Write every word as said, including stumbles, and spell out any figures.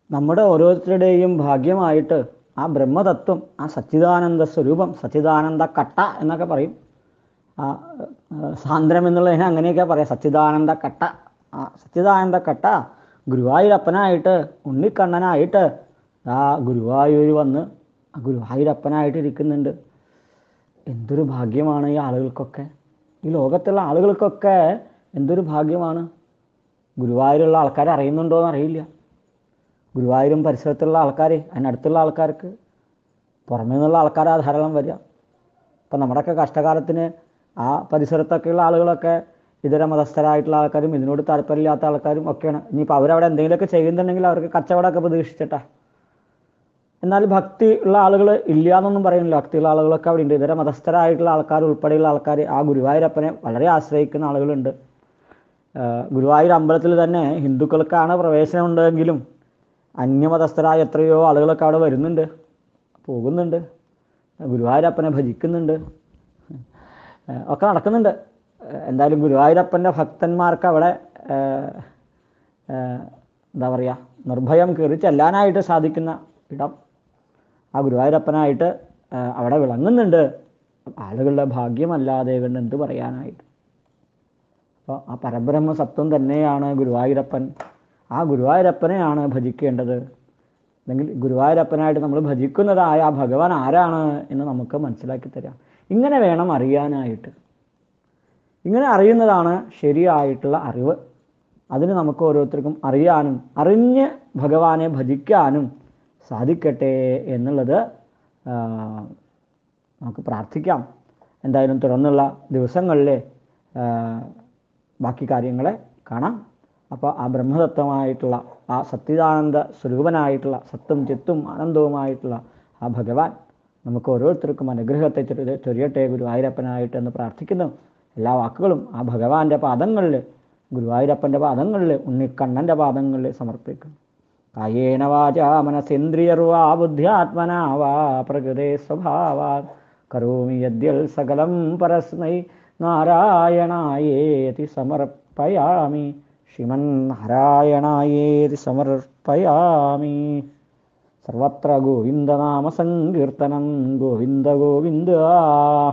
നമ്മുടെ ഓരോരുത്തരുടെയും ഭാഗ്യമായിട്ട് ആ ബ്രഹ്മതത്വം, ആ സച്ചിദാനന്ദ സ്വരൂപം, സച്ചിദാനന്ദ കട്ട എന്നൊക്കെ പറയും. ആ സാന്ദ്രം എന്നുള്ളതിനെ അങ്ങനെയൊക്കെ പറയാം, സച്ചിദാനന്ദ കട്ട. ആ സച്ചിദാനന്ദ കട്ട ഗുരുവായൂരപ്പനായിട്ട്, ഉണ്ണിക്കണ്ണനായിട്ട് ആ ഗുരുവായൂർ വന്ന് ആ ഗുരുവായൂരപ്പനായിട്ട് ഇരിക്കുന്നുണ്ട്. എന്തൊരു ഭാഗ്യമാണ് ഈ ആളുകൾക്കൊക്കെ, ഈ ലോകത്തുള്ള ആളുകൾക്കൊക്കെ എന്തൊരു ഭാഗ്യമാണ്. ഗുരുവായൂരുള്ള ആൾക്കാരെ അറിയുന്നുണ്ടോ എന്ന് അറിയില്ല. ഗുരുവായൂരും പരിസരത്തുള്ള ആൾക്കാർ, അതിനടുത്തുള്ള ആൾക്കാർക്ക്, പുറമേ നിന്നുള്ള ആൾക്കാരാ ധാരാളം വരിക. ഇപ്പം നമ്മുടെയൊക്കെ കഷ്ടകാലത്തിന് ആ പരിസരത്തൊക്കെയുള്ള ആളുകളൊക്കെ ഇതര മതസ്ഥരായിട്ടുള്ള ആൾക്കാരും ഇതിനോട് താല്പര്യമില്ലാത്ത ആൾക്കാരും ഒക്കെയാണ്. ഇനിയിപ്പോൾ അവരവിടെ എന്തെങ്കിലുമൊക്കെ ചെയ്യുന്നുണ്ടെങ്കിൽ അവർക്ക് കച്ചവടമൊക്കെ പ്രതീക്ഷിച്ചിട്ടാ. എന്നാൽ ഭക്തി ഉള്ള ആളുകൾ ഇല്ല എന്നൊന്നും പറയുന്നില്ല. ഭക്തിയുള്ള ആളുകളൊക്കെ അവിടെ ഉണ്ട്. ഇതര മതസ്ഥരായിട്ടുള്ള ആൾക്കാർ ഉൾപ്പെടെയുള്ള ആൾക്കാർ ആ ഗുരുവായൂരപ്പനെ വളരെ ആശ്രയിക്കുന്ന ആളുകളുണ്ട്. ഗുരുവായൂർ അമ്പലത്തിൽ തന്നെ ഹിന്ദുക്കൾക്കാണ് പ്രവേശനം ഉണ്ടെങ്കിലും അന്യമതസ്ഥരായ എത്രയോ ആളുകളൊക്കെ അവിടെ വരുന്നുണ്ട്, പോകുന്നുണ്ട്, ഗുരുവായൂരപ്പനെ ഭജിക്കുന്നുണ്ട്, ഒക്കെ നടക്കുന്നുണ്ട്. എന്തായാലും ഗുരുവായൂരപ്പൻ്റെ ഭക്തന്മാർക്ക് അവിടെ എന്താ പറയുക, നിർഭയം കയറി ചെല്ലാനായിട്ട് സാധിക്കുന്ന ഇടം ആ ഗുരുവായൂരപ്പനായിട്ട് അവിടെ വിളങ്ങുന്നുണ്ട്. ആളുകളുടെ ഭാഗ്യമല്ലാതെ കൊണ്ട് എന്ത് പറയാനായിട്ട്. അപ്പോൾ ആ പരബ്രഹ്മ സത്വം തന്നെയാണ് ഗുരുവായൂരപ്പൻ. ആ ഗുരുവായൂരപ്പനെയാണ് ഭജിക്കേണ്ടത്. അല്ലെങ്കിൽ ഗുരുവായൂരപ്പനായിട്ട് നമ്മൾ ഭജിക്കുന്നതായ ആ ഭഗവാൻ ആരാണ് എന്ന് നമുക്ക് മനസ്സിലാക്കി തരാം. ഇങ്ങനെ വേണം അറിയാനായിട്ട്. ഇങ്ങനെ അറിയുന്നതാണ് ശരിയായിട്ടുള്ള അറിവ്. അതിന് നമുക്ക് ഓരോരുത്തർക്കും അറിയാനും അറിഞ്ഞ് ഭഗവാനെ ഭജിക്കാനും സാധിക്കട്ടെ എന്നുള്ളത് നമുക്ക് പ്രാർത്ഥിക്കാം. എന്തായാലും തുടർന്നുള്ള ദിവസങ്ങളിൽ ബാക്കി കാര്യങ്ങളെ കാണാം. അപ്പോൾ ആ ബ്രഹ്മതത്വമായിട്ടുള്ള ആ സച്ചിദാനന്ദ സ്വരൂപനായിട്ടുള്ള സത്തും ചിത്തും ആനന്ദവുമായിട്ടുള്ള ആ ഭഗവാൻ നമുക്ക് ഓരോരുത്തർക്കും അനുഗ്രഹത്തെ ചൊരിയട്ടെ ഗുരുവായൂരപ്പനായിട്ട് എന്ന് പ്രാർത്ഥിക്കുന്നു. എല്ലാ വാക്കുകളും ആ ഭഗവാന്റെ പാദങ്ങളിൽ, ഗുരുവായൂരപ്പൻ്റെ പാദങ്ങളിൽ, ഉണ്ണിക്കണ്ണൻ്റെ പാദങ്ങളിൽ സമർപ്പിക്കുന്നു. കായേന വാചാ മനസേന്ദ്രിയർവാ ബുദ്ധ്യാത്മനാ വാ പ്രകൃതേ സ്വഭാവാത് കരോമി യദ്യൽ സകലം പരസ്മൈ നാരായണായേതി സമർപ്പയാമി. ശ്രീമന്നാരായണായേതി സമർപ്പയാമി. സർവത്ര ഗോവിന്ദനാമ സങ്കീർത്തനം. ഗോവിന്ദ ഗോവിന്ദ.